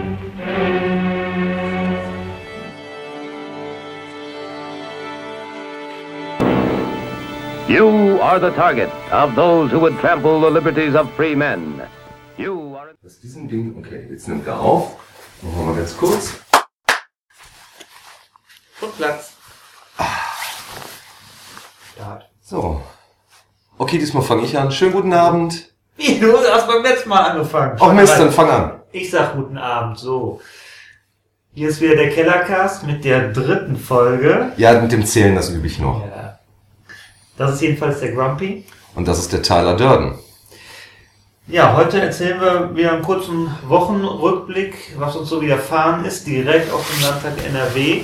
You are the target of those who would trample the liberties of free men. You are... Das ist diesem Ding, okay, jetzt nimmt er auf. Machen wir mal ganz kurz. Und Platz. Start. So. Okay, diesmal fange ich an. Schönen guten Abend. Wie, du hast beim letzten Mal angefangen. Ach Mist, dann fang an. Ich sag guten Abend, so. Hier ist wieder der Kellercast mit der 3. Folge. Ja, mit dem Zählen, das übe ich noch. Ja. Das ist jedenfalls der Grumpy. Und das ist der Tyler Durden. Ja, heute erzählen wir wieder einen kurzen Wochenrückblick, was uns so widerfahren ist, direkt auf dem Landtag NRW.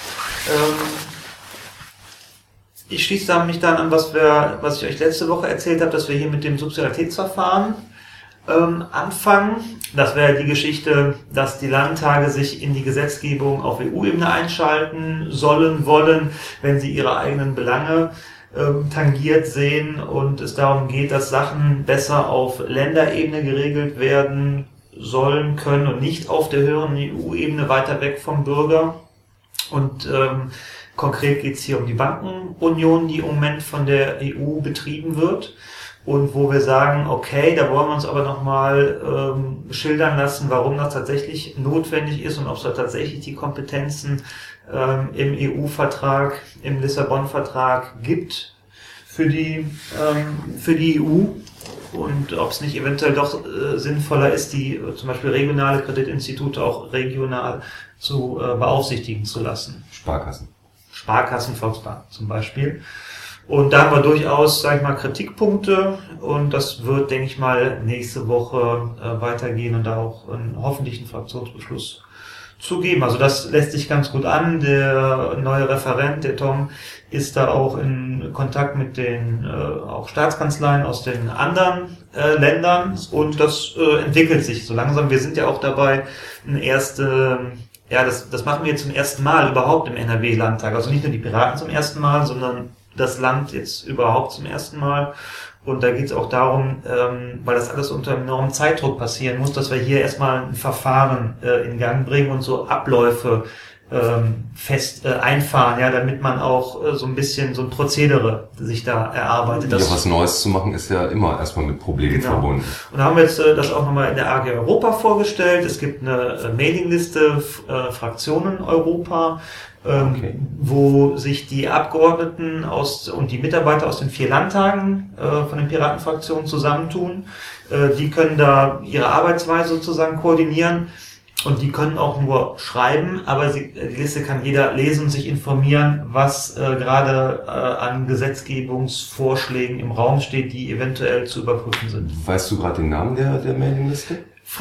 Ich schließe mich dann an, was ich euch letzte Woche erzählt habe, dass wir hier mit dem Subsidiaritätsverfahren anfangen. Das wäre die Geschichte, dass die Landtage sich in die Gesetzgebung auf EU-Ebene einschalten sollen, wollen, wenn sie ihre eigenen Belange tangiert sehen und es darum geht, dass Sachen besser auf Länderebene geregelt werden sollen können und nicht auf der höheren EU-Ebene weiter weg vom Bürger. Und konkret geht es hier um die Bankenunion, die im Moment von der EU betrieben wird und wo wir sagen, okay, da wollen wir uns aber nochmal schildern lassen, warum das tatsächlich notwendig ist und ob es da tatsächlich die Kompetenzen im EU-Vertrag, im Lissabon-Vertrag gibt für die EU und ob es nicht eventuell doch sinnvoller ist, die zum Beispiel regionale Kreditinstitute auch regional zu beaufsichtigen zu lassen. Sparkassen, Volksbanken zum Beispiel. Und da haben wir durchaus, sag ich mal, Kritikpunkte und das wird, denke ich mal, nächste Woche weitergehen und da auch hoffentlich einen Fraktionsbeschluss zu geben. Also das lässt sich ganz gut an. Der neue Referent, der Tom, ist da auch in Kontakt mit den auch Staatskanzleien aus den anderen Ländern und das entwickelt sich so langsam. Wir sind ja auch dabei, das machen wir jetzt zum ersten Mal überhaupt im NRW-Landtag. Also nicht nur die Piraten zum ersten Mal, sondern das Land jetzt überhaupt zum ersten Mal. Und da geht es auch darum, weil das alles unter enormem Zeitdruck passieren muss, dass wir hier erstmal ein Verfahren in Gang bringen und so Abläufe fest einfahren, ja, damit man auch so ein bisschen so ein Prozedere sich da erarbeitet. Ja, was Neues zu machen ist ja immer erstmal mit Problemen verbunden. Und da haben wir jetzt das auch nochmal in der AG Europa vorgestellt. Es gibt eine Mailingliste Fraktionen Europa, wo sich die Abgeordneten und die Mitarbeiter aus den 4 Landtagen von den Piratenfraktionen zusammentun. Die können da ihre Arbeitsweise sozusagen koordinieren und die können auch nur schreiben, aber die Liste kann jeder lesen und sich informieren, was gerade an Gesetzgebungsvorschlägen im Raum steht, die eventuell zu überprüfen sind. Weißt du gerade den Namen der Mailingliste?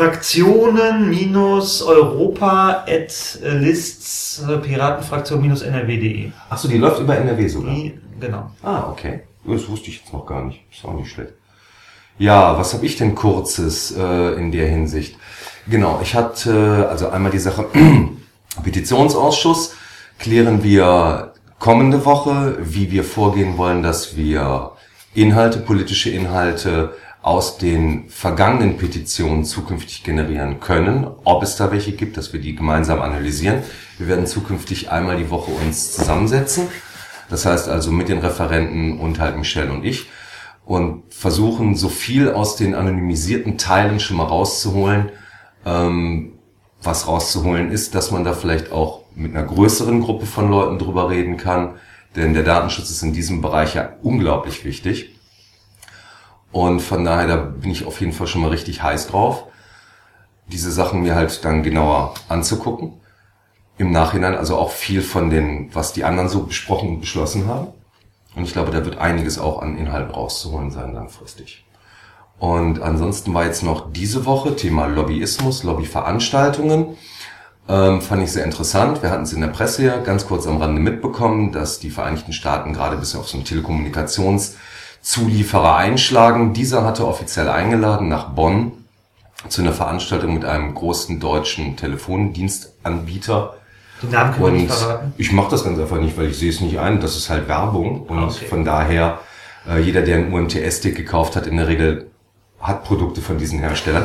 Fraktionen-Europa@lists Piratenfraktion-NRW.de. Achso, die läuft über NRW sogar? Genau. Ah, okay. Das wusste ich jetzt noch gar nicht. Ist auch nicht schlecht. Ja, was habe ich denn Kurzes in der Hinsicht? Genau, ich hatte also einmal die Sache Petitionsausschuss. Klären wir kommende Woche, wie wir vorgehen wollen, dass wir politische Inhalte aus den vergangenen Petitionen zukünftig generieren können, ob es da welche gibt, dass wir die gemeinsam analysieren. Wir werden zukünftig einmal die Woche uns zusammensetzen, das heißt also mit den Referenten und halt Michelle und ich, und versuchen so viel aus den anonymisierten Teilen schon mal rauszuholen, was rauszuholen ist, dass man da vielleicht auch mit einer größeren Gruppe von Leuten drüber reden kann, denn der Datenschutz ist in diesem Bereich ja unglaublich wichtig. Und von daher, da bin ich auf jeden Fall schon mal richtig heiß drauf, diese Sachen mir halt dann genauer anzugucken. Im Nachhinein also auch viel von was die anderen so besprochen und beschlossen haben. Und ich glaube, da wird einiges auch an Inhalten rauszuholen sein langfristig. Und ansonsten war jetzt noch diese Woche Thema Lobbyismus, Lobbyveranstaltungen. Fand ich sehr interessant. Wir hatten es in der Presse ja ganz kurz am Rande mitbekommen, dass die Vereinigten Staaten gerade ein bisschen auf so einen Telekommunikationszulieferer einschlagen. Dieser hatte offiziell eingeladen nach Bonn zu einer Veranstaltung mit einem großen deutschen Telefondienstanbieter. Den Namen können wir nicht verraten. Ich mache das ganz einfach nicht, weil ich sehe es nicht ein. Das ist halt Werbung. Und von daher, jeder, der einen UMTS-Stick gekauft hat, in der Regel hat Produkte von diesen Herstellern.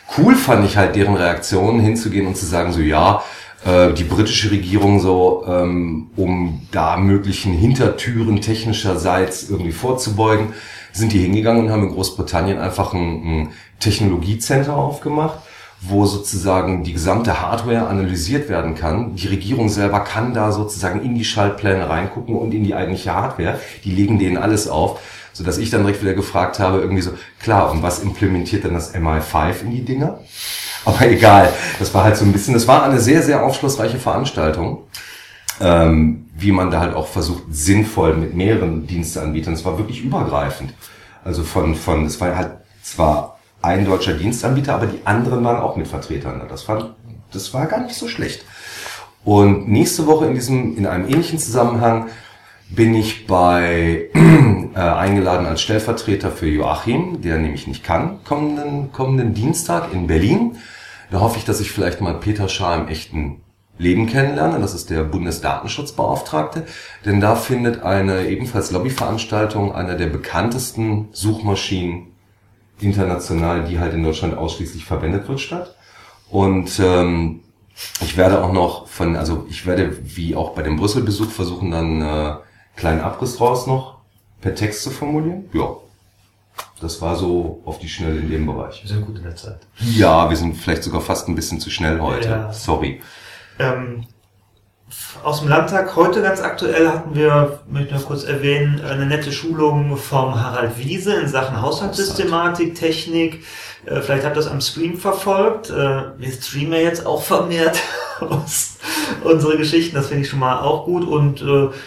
cool fand ich halt deren Reaktion, hinzugehen und zu sagen so, ja, die britische Regierung so, um da möglichen Hintertüren technischerseits irgendwie vorzubeugen, sind die hingegangen und haben in Großbritannien einfach ein Technologiecenter aufgemacht, wo sozusagen die gesamte Hardware analysiert werden kann. Die Regierung selber kann da sozusagen in die Schaltpläne reingucken und in die eigentliche Hardware. Die legen denen alles auf, sodass ich dann direkt wieder gefragt habe, irgendwie so, klar, und was implementiert denn das MI5 in die Dinger? Aber egal, das war halt so ein bisschen, das war eine sehr, sehr aufschlussreiche Veranstaltung, wie man da halt auch versucht, sinnvoll mit mehreren Diensteanbietern, es war wirklich übergreifend. Also es war halt zwar ein deutscher Dienstanbieter, aber die anderen waren auch mit Vertretern. Das war gar nicht so schlecht. Und nächste Woche in einem ähnlichen Zusammenhang bin ich eingeladen als Stellvertreter für Joachim, der nämlich nicht kann, kommenden Dienstag in Berlin. Da hoffe ich, dass ich vielleicht mal Peter Schaar im echten Leben kennenlerne. Das ist der Bundesdatenschutzbeauftragte. Denn da findet eine ebenfalls Lobbyveranstaltung einer der bekanntesten Suchmaschinen international, die halt in Deutschland ausschließlich verwendet wird, statt. Und ich werde auch noch wie auch bei dem Brüssel-Besuch versuchen, dann kleinen Abriss draus noch per Text zu formulieren. Ja, das war so auf die Schnelle in dem Bereich. Wir sind gut in der Zeit. Ja, wir sind vielleicht sogar fast ein bisschen zu schnell heute. Ja. Sorry. Aus dem Landtag heute ganz aktuell möchte ich noch kurz erwähnen, eine nette Schulung vom Harald Wiese in Sachen Haushaltssystematik, Technik. Vielleicht habt ihr das am Stream verfolgt. Wir streamen ja jetzt auch vermehrt unsere Geschichten. Das finde ich schon mal auch gut und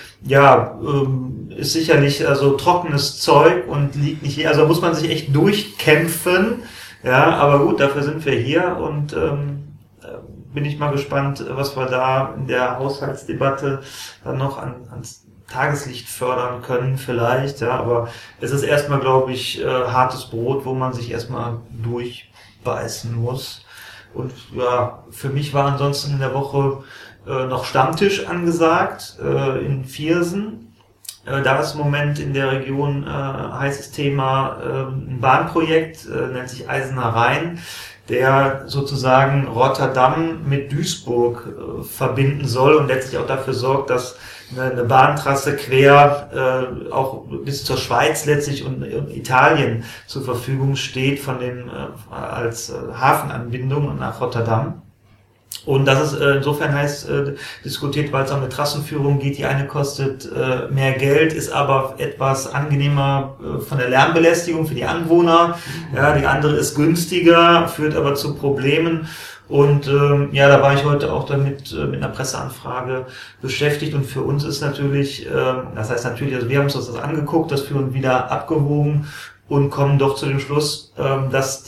ist sicherlich also trockenes Zeug und liegt nicht hier. Also muss man sich echt durchkämpfen. Ja, aber gut, dafür sind wir hier und bin ich mal gespannt, was wir da in der Haushaltsdebatte dann noch ans Tageslicht fördern können vielleicht. Ja, aber es ist erstmal, glaube ich, hartes Brot, wo man sich erstmal durchbeißen muss. Und ja, für mich war ansonsten in der Woche noch Stammtisch angesagt in Viersen. Da ist im Moment in der Region heißes Thema ein Bahnprojekt, nennt sich Eisener Rhein, der sozusagen Rotterdam mit Duisburg verbinden soll und letztlich auch dafür sorgt, dass eine Bahntrasse quer auch bis zur Schweiz letztlich und Italien zur Verfügung steht als Hafenanbindung nach Rotterdam. Und das ist insofern heiß diskutiert, weil es um eine Trassenführung geht. Die eine kostet mehr Geld, ist aber etwas angenehmer von der Lärmbelästigung für die Anwohner. Ja, die andere ist günstiger, führt aber zu Problemen. Und da war ich heute auch damit mit einer Presseanfrage beschäftigt. Und für uns ist natürlich, also wir haben uns das angeguckt, das für uns wieder abgewogen und kommen doch zu dem Schluss, dass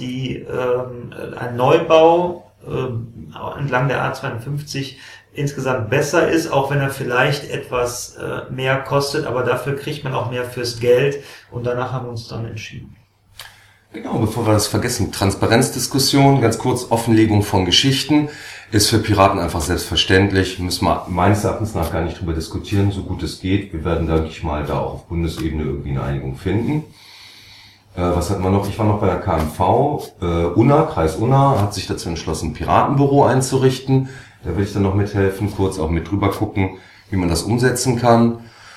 ein Neubau entlang der A52 insgesamt besser ist, auch wenn er vielleicht etwas mehr kostet, aber dafür kriegt man auch mehr fürs Geld und danach haben wir uns dann entschieden. Genau, bevor wir das vergessen, Transparenzdiskussion, ganz kurz, Offenlegung von Geschichten ist für Piraten einfach selbstverständlich, müssen wir meines Erachtens nach gar nicht drüber diskutieren, so gut es geht. Wir werden, denke ich mal, da auch auf Bundesebene irgendwie eine Einigung finden. Was hatten wir noch? Ich war noch bei der KMV. Kreis Unna hat sich dazu entschlossen, ein Piratenbüro einzurichten. Da will ich dann noch mithelfen, kurz auch mit drüber gucken, wie man das umsetzen kann.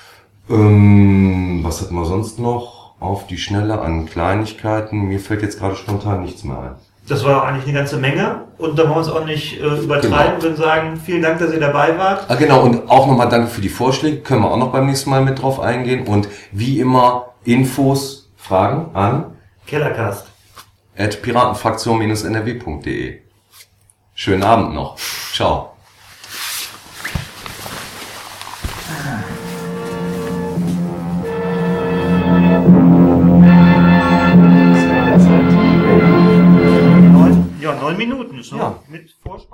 Was hatten wir sonst noch auf die Schnelle an Kleinigkeiten? Mir fällt jetzt gerade spontan nichts mehr ein. Das war eigentlich eine ganze Menge und da wollen wir uns auch nicht übertreiben, genau. Und sagen, vielen Dank, dass ihr dabei wart. Genau, und auch nochmal danke für die Vorschläge, können wir auch noch beim nächsten Mal mit drauf eingehen. Und wie immer, Infos, Fragen an kellercast@piratenfraktion-nrw.de. Schönen Abend noch. Ciao. Ja, 9 Minuten ist noch mit Vorspann.